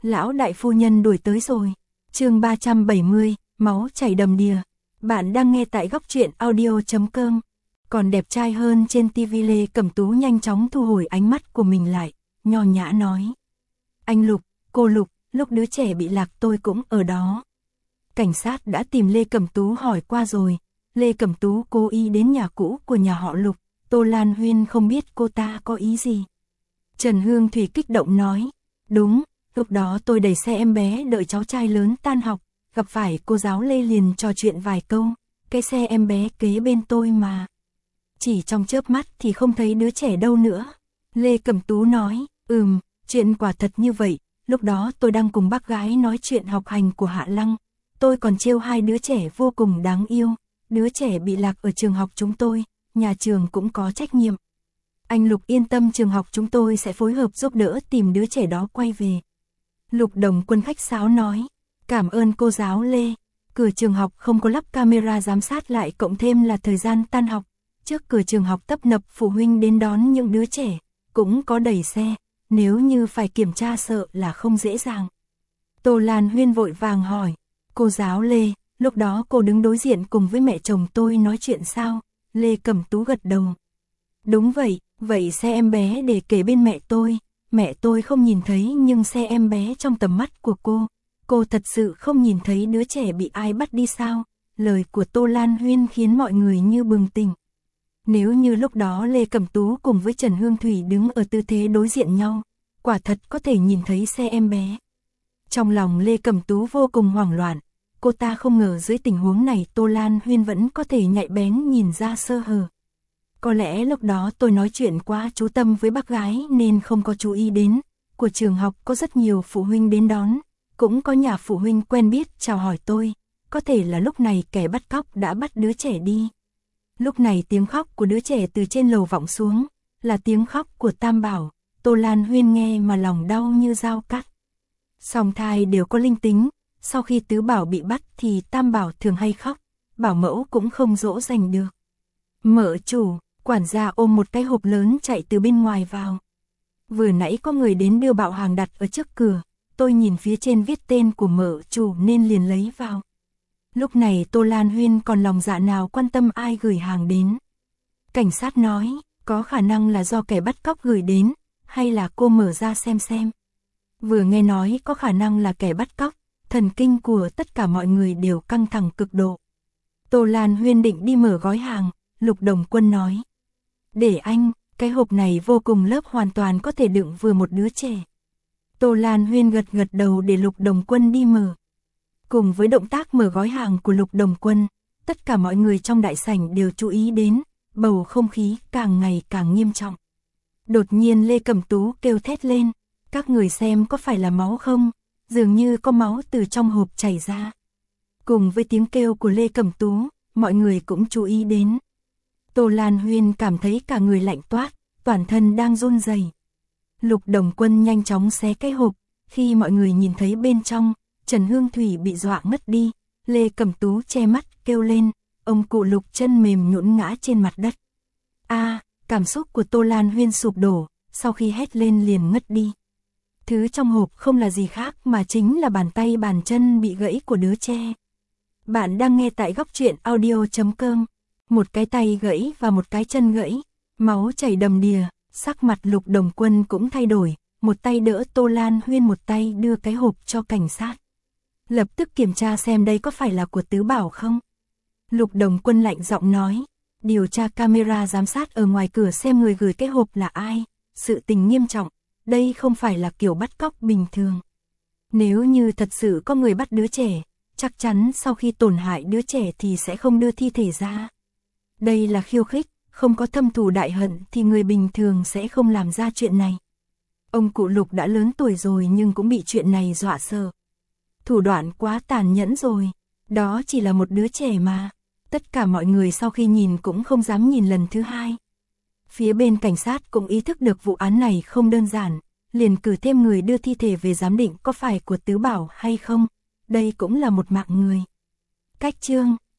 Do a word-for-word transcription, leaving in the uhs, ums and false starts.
Lão đại phu nhân đuổi tới rồi. Chương ba trăm bảy mươi, máu chảy đầm đìa. Bạn đang nghe tại góc truyện audio chấm com. Còn đẹp trai hơn trên tivi. Lê Cẩm Tú nhanh chóng thu hồi ánh mắt của mình lại, nho nhã nói. Anh Lục, cô Lục, lúc đứa trẻ bị lạc tôi cũng ở đó. Cảnh sát đã tìm Lê Cẩm Tú hỏi qua rồi. Lê Cẩm Tú cố ý đến nhà cũ của nhà họ Lục. Tô Lan Huyên không biết cô ta có ý gì. Trần Hương Thủy kích động nói. Đúng, lúc đó tôi đẩy xe em bé đợi cháu trai lớn tan học. Gặp phải cô giáo Lê liền trò chuyện vài câu. Cái xe em bé kế bên tôi mà. Chỉ trong chớp mắt thì không thấy đứa trẻ đâu nữa. Lê Cẩm Tú nói. Ừm, chuyện quả thật như vậy. Lúc đó tôi đang cùng bác gái nói chuyện học hành của Hạ Lăng. Tôi còn trêu hai đứa trẻ vô cùng đáng yêu. Đứa trẻ bị lạc ở trường học chúng tôi. Nhà trường cũng có trách nhiệm. Anh Lục yên tâm, trường học chúng tôi sẽ phối hợp giúp đỡ tìm đứa trẻ đó quay về. Lục Đồng Quân khách sáo nói. Cảm ơn cô giáo Lê. Cửa trường học không có lắp camera giám sát, lại cộng thêm là thời gian tan học. Trước cửa trường học tấp nập phụ huynh đến đón những đứa trẻ. Cũng có đẩy xe. Nếu như phải kiểm tra sợ là không dễ dàng. Tô Lan Huyên vội vàng hỏi. Cô giáo Lê, lúc đó cô đứng đối diện cùng với mẹ chồng tôi nói chuyện sao? Lê Cẩm Tú gật đầu. Đúng vậy, vậy xe em bé để kể bên mẹ tôi. Mẹ tôi không nhìn thấy nhưng xe em bé trong tầm mắt của cô. Cô thật sự không nhìn thấy đứa trẻ bị ai bắt đi sao? Lời của Tô Lan Huyên khiến mọi người như bừng tỉnh. Nếu như lúc đó Lê Cẩm Tú cùng với Trần Hương Thủy đứng ở tư thế đối diện nhau, quả thật có thể nhìn thấy xe em bé. Trong lòng Lê Cẩm Tú vô cùng hoảng loạn. Cô ta không ngờ dưới tình huống này Tô Lan Huyên vẫn có thể nhạy bén nhìn ra sơ hở. Có lẽ lúc đó tôi nói chuyện quá chú tâm với bác gái nên không có chú ý đến. Của trường học có rất nhiều phụ huynh đến đón. Cũng có nhà phụ huynh quen biết chào hỏi tôi. Có thể là lúc này kẻ bắt cóc đã bắt đứa trẻ đi. Lúc này tiếng khóc của đứa trẻ từ trên lầu vọng xuống. Là tiếng khóc của Tam Bảo. Tô Lan Huyên nghe mà lòng đau như dao cắt. Song thai đều có linh tính. Sau khi Tứ Bảo bị bắt thì Tam Bảo thường hay khóc. Bảo mẫu cũng không dỗ dành được. Mợ chủ, quản gia ôm một cái hộp lớn chạy từ bên ngoài vào. Vừa nãy có người đến đưa bạo hàng đặt ở trước cửa. Tôi nhìn phía trên viết tên của mợ chủ nên liền lấy vào. Lúc này Tô Lan Huyên còn lòng dạ nào quan tâm ai gửi hàng đến. Cảnh sát nói, có khả năng là do kẻ bắt cóc gửi đến, hay là cô mở ra xem xem. Vừa nghe nói có khả năng là kẻ bắt cóc, thần kinh của tất cả mọi người đều căng thẳng cực độ. Tô Lan Huyên định đi mở gói hàng, Lục Đồng Quân nói. Để anh, cái hộp này vô cùng lớp, hoàn toàn có thể đựng vừa một đứa trẻ. Tô Lan Huyên gật gật đầu để Lục Đồng Quân đi mở. Cùng với động tác mở gói hàng của Lục Đồng Quân, tất cả mọi người trong đại sảnh đều chú ý đến, bầu không khí càng ngày càng nghiêm trọng. Đột nhiên Lê Cẩm Tú kêu thét lên, các người xem có phải là máu không? Dường như có máu từ trong hộp chảy ra. Cùng với tiếng kêu của Lê Cẩm Tú, mọi người cũng chú ý đến. Tô Lan Huyên cảm thấy cả người lạnh toát, toàn thân đang run rẩy. Lục Đồng Quân nhanh chóng xé cái hộp, khi mọi người nhìn thấy bên trong, Trần Hương Thủy bị dọa ngất đi. Lê Cẩm Tú che mắt kêu lên, ông cụ Lục chân mềm nhũn ngã trên mặt đất. A, cảm xúc của Tô Lan Huyên sụp đổ, sau khi hét lên liền ngất đi. Thứ trong hộp không là gì khác mà chính là bàn tay bàn chân bị gãy của đứa trẻ. Bạn đang nghe tại góc truyện audio chấm com. Một cái tay gãy và một cái chân gãy, máu chảy đầm đìa, sắc mặt Lục Đồng Quân cũng thay đổi, một tay đỡ Tô Lan Huyên, một tay đưa cái hộp cho cảnh sát. Lập tức kiểm tra xem đây có phải là của Tứ Bảo không. Lục Đồng Quân lạnh giọng nói, điều tra camera giám sát ở ngoài cửa xem người gửi cái hộp là ai. Sự tình nghiêm trọng, đây không phải là kiểu bắt cóc bình thường. Nếu như thật sự có người bắt đứa trẻ, chắc chắn sau khi tổn hại đứa trẻ thì sẽ không đưa thi thể ra. Đây là khiêu khích, không có thâm thù đại hận thì người bình thường sẽ không làm ra chuyện này. Ông cụ Lục đã lớn tuổi rồi nhưng cũng bị chuyện này dọa sợ. Thủ đoạn quá tàn nhẫn rồi, đó chỉ là một đứa trẻ mà. Tất cả mọi người sau khi nhìn cũng không dám nhìn lần thứ hai. Phía bên cảnh sát cũng ý thức được vụ án này không đơn giản, liền cử thêm người đưa thi thể về giám định có phải của Tứ Bảo hay không. Đây cũng là một mạng người. Cách chương